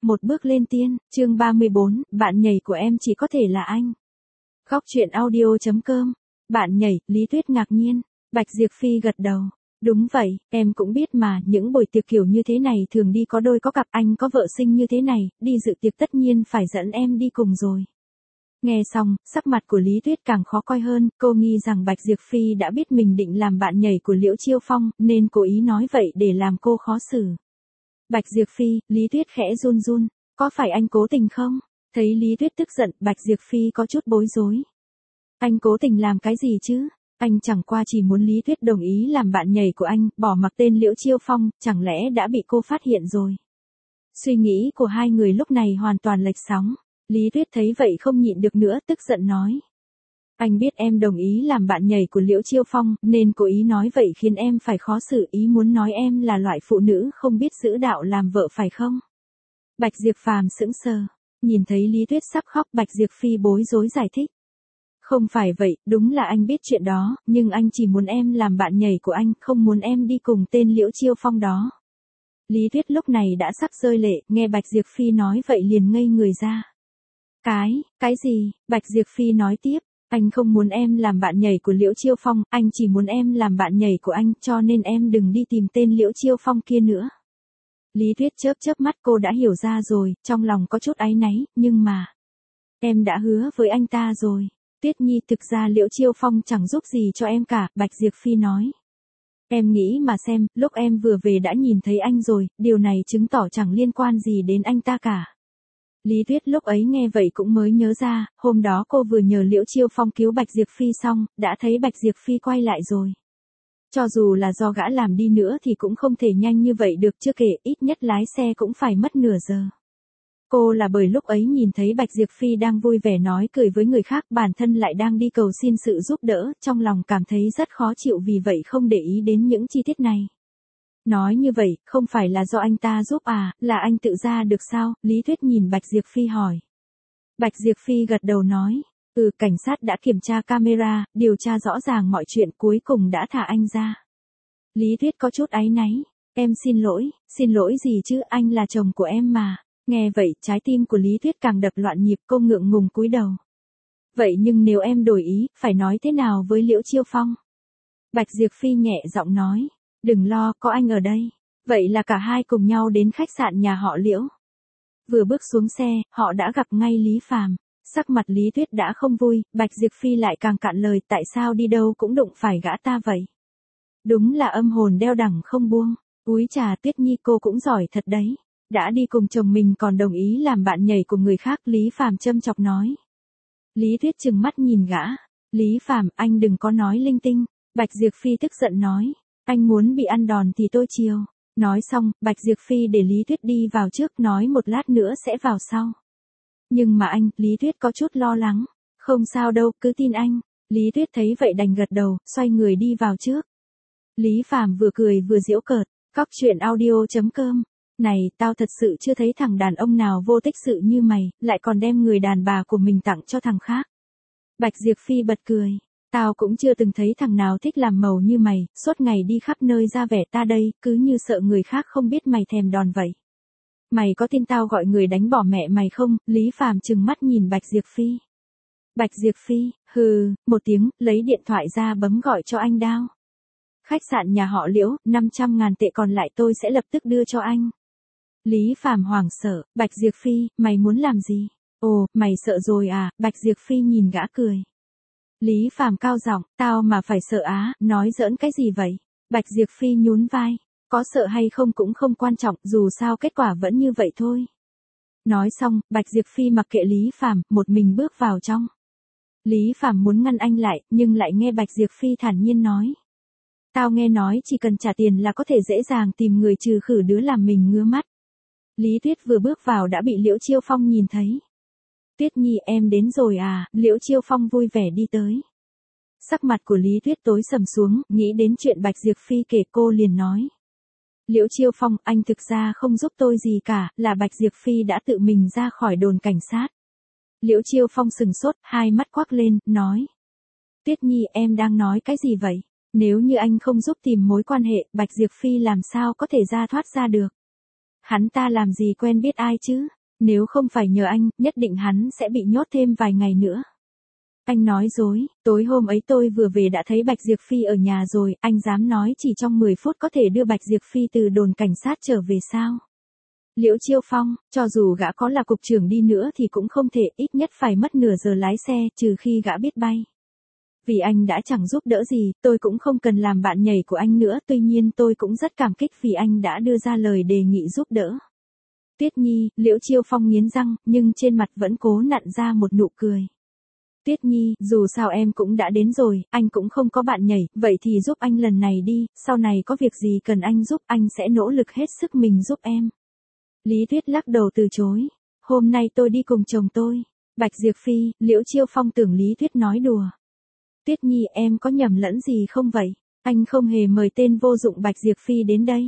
một bước lên tiên, chương 34, bạn nhảy của em chỉ có thể là anh. Góc truyện audio.com. Bạn nhảy, Lý Tuyết ngạc nhiên. Bạch Diệp Phi gật đầu. Đúng vậy, em cũng biết mà, những buổi tiệc kiểu như thế này thường đi có đôi có cặp, anh có vợ sinh như thế này, đi dự tiệc tất nhiên phải dẫn em đi cùng rồi. Nghe xong, sắc mặt của Lý Tuyết càng khó coi hơn, cô nghi rằng Bạch Diệp Phi đã biết mình định làm bạn nhảy của Liễu Chiêu Phong, nên cố ý nói vậy để làm cô khó xử. Bạch Diệp Phi, Lý Tuyết khẽ run run, có phải anh cố tình không? Thấy Lý Tuyết tức giận, Bạch Diệp Phi có chút bối rối. Anh cố tình làm cái gì chứ? Anh chẳng qua chỉ muốn Lý Tuyết đồng ý làm bạn nhảy của anh, bỏ mặc tên Liễu Chiêu Phong, chẳng lẽ đã bị cô phát hiện rồi? Suy nghĩ của hai người lúc này hoàn toàn lệch sóng. Lý Tuyết thấy vậy không nhịn được nữa, tức giận nói. Anh biết em đồng ý làm bạn nhảy của Liễu Chiêu Phong, nên cố ý nói vậy khiến em phải khó xử, ý muốn nói em là loại phụ nữ không biết giữ đạo làm vợ phải không? Bạch Diệp Phàm sững sờ, nhìn thấy Lý Tuyết sắp khóc, Bạch Diệp Phi bối rối giải thích. Không phải vậy, đúng là anh biết chuyện đó, nhưng anh chỉ muốn em làm bạn nhảy của anh, không muốn em đi cùng tên Liễu Chiêu Phong đó. Lý Tuyết lúc này đã sắp rơi lệ, nghe Bạch Diệp Phi nói vậy liền ngây người ra. Cái gì? Bạch Diệp Phi nói tiếp, anh không muốn em làm bạn nhảy của Liễu Chiêu Phong, anh chỉ muốn em làm bạn nhảy của anh, cho nên em đừng đi tìm tên Liễu Chiêu Phong kia nữa. Lý Tuyết chớp mắt, cô đã hiểu ra rồi, trong lòng có chút áy náy, nhưng mà em đã hứa với anh ta rồi. Tuyết Nhi, thực ra Liễu Chiêu Phong chẳng giúp gì cho em cả, Bạch Diệp Phi nói. Em nghĩ mà xem, lúc em vừa về đã nhìn thấy anh rồi, điều này chứng tỏ chẳng liên quan gì đến anh ta cả. Lý Tuyết lúc ấy nghe vậy cũng mới nhớ ra, hôm đó cô vừa nhờ Liễu Chiêu Phong cứu Bạch Diệp Phi xong, đã thấy Bạch Diệp Phi quay lại rồi. Cho dù là do gã làm đi nữa thì cũng không thể nhanh như vậy được, chưa kể ít nhất lái xe cũng phải mất nửa giờ. Cô là bởi lúc ấy nhìn thấy Bạch Diệp Phi đang vui vẻ nói cười với người khác, bản thân lại đang đi cầu xin sự giúp đỡ, trong lòng cảm thấy rất khó chịu, vì vậy không để ý đến những chi tiết này. Nói như vậy, không phải là do anh ta giúp à, là anh tự ra được sao? Lý Tuyết nhìn Bạch Diệp Phi hỏi. Bạch Diệp Phi gật đầu nói, cảnh sát đã kiểm tra camera, điều tra rõ ràng mọi chuyện, cuối cùng đã thả anh ra. Lý Tuyết có chút áy náy, em xin lỗi gì chứ, anh là chồng của em mà. Nghe vậy, trái tim của Lý Tuyết càng đập loạn nhịp, cô ngượng ngùng cúi đầu. Vậy nhưng nếu em đổi ý, phải nói thế nào với Liễu Chiêu Phong? Bạch Diệp Phi nhẹ giọng nói. Đừng lo, có anh ở đây. Vậy là cả hai cùng nhau đến khách sạn nhà họ Liễu. Vừa bước xuống xe, họ đã gặp ngay Lý Phàm. Sắc mặt Lý Tuyết đã không vui, Bạch Diệp Phi lại càng cạn lời, tại sao đi đâu cũng đụng phải gã ta vậy? Đúng là âm hồn đeo đẳng không buông. Úi trà, Tuyết Nhi cô cũng giỏi thật đấy. Đã đi cùng chồng mình còn đồng ý làm bạn nhảy cùng người khác, Lý Phàm châm chọc nói. Lý Tuyết trừng mắt nhìn gã. Lý Phàm, anh đừng có nói linh tinh. Bạch Diệp Phi tức giận nói. Anh muốn bị ăn đòn thì tôi chiều. Nói xong, Bạch Diệp Phi để Lý Tuyết đi vào trước, nói một lát nữa sẽ vào sau. Nhưng mà anh, Lý Tuyết có chút lo lắng. Không sao đâu, cứ tin anh. Lý Tuyết thấy vậy đành gật đầu, xoay người đi vào trước. Lý Phàm vừa cười vừa giễu cợt. Góc truyện audio.com. Này, tao thật sự chưa thấy thằng đàn ông nào vô tích sự như mày, lại còn đem người đàn bà của mình tặng cho thằng khác. Bạch Diệp Phi bật cười. Tao cũng chưa từng thấy thằng nào thích làm màu như mày, suốt ngày đi khắp nơi ra vẻ ta đây, cứ như sợ người khác không biết mày thèm đòn vậy. Mày có tin tao gọi người đánh bỏ mẹ mày không? Lý Phàm trừng mắt nhìn Bạch Diệp Phi. Bạch Diệp Phi, hừ, một tiếng, lấy điện thoại ra bấm gọi cho anh Đao. Khách sạn nhà họ Liễu, 500.000 tệ còn lại tôi sẽ lập tức đưa cho anh. Lý Phàm hoảng sợ, Bạch Diệp Phi, mày muốn làm gì? Ồ, mày sợ rồi à? Bạch Diệp Phi nhìn gã cười. Lý Phàm cao giọng, tao mà phải sợ á, nói giỡn cái gì vậy? Bạch Diệp Phi nhún vai, có sợ hay không cũng không quan trọng, dù sao kết quả vẫn như vậy thôi. Nói xong, Bạch Diệp Phi mặc kệ Lý Phàm, một mình bước vào trong. Lý Phàm muốn ngăn anh lại, nhưng lại nghe Bạch Diệp Phi thản nhiên nói. Tao nghe nói chỉ cần trả tiền là có thể dễ dàng tìm người trừ khử đứa làm mình ngứa mắt. Lý Tuyết vừa bước vào đã bị Liễu Chiêu Phong nhìn thấy. Tuyết Nhi, em đến rồi à? Liễu Chiêu Phong vui vẻ đi tới. Sắc mặt của Lý Tuyết tối sầm xuống, nghĩ đến chuyện Bạch Diệp Phi kể, cô liền nói. Liễu Chiêu Phong, anh thực ra không giúp tôi gì cả, là Bạch Diệp Phi đã tự mình ra khỏi đồn cảnh sát. Liễu Chiêu Phong sừng sốt, hai mắt quắc lên, nói. Tuyết Nhi, em đang nói cái gì vậy? Nếu như anh không giúp tìm mối quan hệ, Bạch Diệp Phi làm sao có thể ra thoát ra được? Hắn ta làm gì quen biết ai chứ? Nếu không phải nhờ anh, nhất định hắn sẽ bị nhốt thêm vài ngày nữa. Anh nói dối, tối hôm ấy tôi vừa về đã thấy Bạch Diệp Phi ở nhà rồi, anh dám nói chỉ trong 10 phút có thể đưa Bạch Diệp Phi từ đồn cảnh sát trở về sao? Liễu Chiêu Phong, cho dù gã có là cục trưởng đi nữa thì cũng không thể, ít nhất phải mất nửa giờ lái xe, trừ khi gã biết bay. Vì anh đã chẳng giúp đỡ gì, tôi cũng không cần làm bạn nhảy của anh nữa, tuy nhiên tôi cũng rất cảm kích vì anh đã đưa ra lời đề nghị giúp đỡ. Tuyết Nhi, Liễu Chiêu Phong nghiến răng, nhưng trên mặt vẫn cố nặn ra một nụ cười. Tuyết Nhi, dù sao em cũng đã đến rồi, anh cũng không có bạn nhảy, vậy thì giúp anh lần này đi, sau này có việc gì cần anh giúp anh sẽ nỗ lực hết sức mình giúp em. Lý Tuyết lắc đầu từ chối. Hôm nay tôi đi cùng chồng tôi. Bạch Diệp Phi, Liễu Chiêu Phong tưởng Lý Tuyết nói đùa. Tuyết Nhi, em có nhầm lẫn gì không vậy? Anh không hề mời tên vô dụng Bạch Diệp Phi đến đây.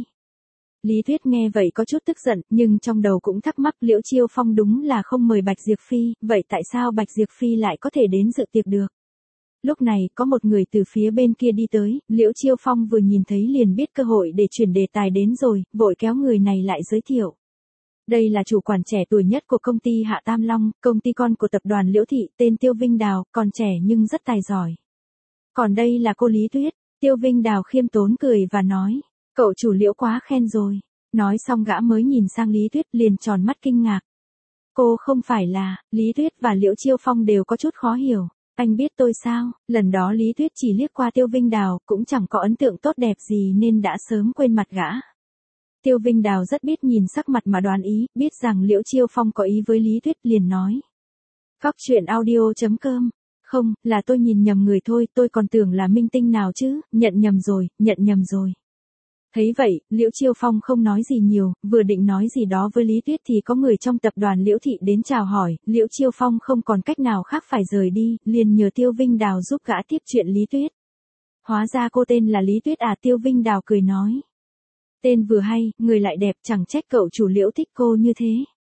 Lý Tuyết nghe vậy có chút tức giận, nhưng trong đầu cũng thắc mắc Liễu Chiêu Phong đúng là không mời Bạch Diệp Phi, vậy tại sao Bạch Diệp Phi lại có thể đến dự tiệc được? Lúc này, có một người từ phía bên kia đi tới, Liễu Chiêu Phong vừa nhìn thấy liền biết cơ hội để chuyển đề tài đến rồi, vội kéo người này lại giới thiệu. Đây là chủ quản trẻ tuổi nhất của công ty Hạ Tam Long, công ty con của tập đoàn Liễu Thị, tên Tiêu Vinh Đào, còn trẻ nhưng rất tài giỏi. Còn đây là cô Lý Tuyết. Tiêu Vinh Đào khiêm tốn cười và nói, cậu chủ Liễu quá khen rồi. Nói xong gã mới nhìn sang Lý Tuyết liền tròn mắt kinh ngạc. Cô không phải là, Lý Tuyết và Liễu Chiêu Phong đều có chút khó hiểu. Anh biết tôi sao? Lần đó Lý Tuyết chỉ liếc qua Tiêu Vinh Đào, cũng chẳng có ấn tượng tốt đẹp gì nên đã sớm quên mặt gã. Tiêu Vinh Đào rất biết nhìn sắc mặt mà đoán ý, biết rằng Liễu Chiêu Phong có ý với Lý Tuyết liền nói. Góc truyện audio.com. Không, là tôi nhìn nhầm người thôi, tôi còn tưởng là minh tinh nào chứ, nhận nhầm rồi. Thấy vậy, Liễu Chiêu Phong không nói gì nhiều, vừa định nói gì đó với Lý Tuyết thì có người trong tập đoàn Liễu Thị đến chào hỏi, Liễu Chiêu Phong không còn cách nào khác phải rời đi, liền nhờ Tiêu Vinh Đào giúp gã tiếp chuyện Lý Tuyết. Hóa ra cô tên là Lý Tuyết à? Tiêu Vinh Đào cười nói. Tên vừa hay, người lại đẹp, chẳng trách cậu chủ Liễu thích cô như thế.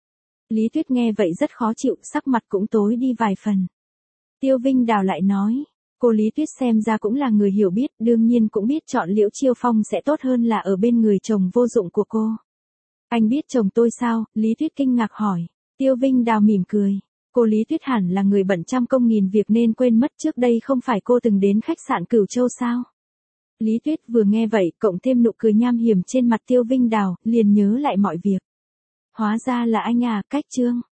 Lý Tuyết nghe vậy rất khó chịu, sắc mặt cũng tối đi vài phần. Tiêu Vinh Đào lại nói, cô Lý Tuyết xem ra cũng là người hiểu biết, đương nhiên cũng biết chọn Liễu Chiêu Phong sẽ tốt hơn là ở bên người chồng vô dụng của cô. Anh biết chồng tôi sao? Lý Tuyết kinh ngạc hỏi. Tiêu Vinh Đào mỉm cười. Cô Lý Tuyết hẳn là người bận trăm công nghìn việc nên quên mất trước đây không phải cô từng đến khách sạn Cửu Châu sao? Lý Tuyết vừa nghe vậy, cộng thêm nụ cười nham hiểm trên mặt Tiêu Vinh Đào, liền nhớ lại mọi việc. Hóa ra là anh à, Cách Trương.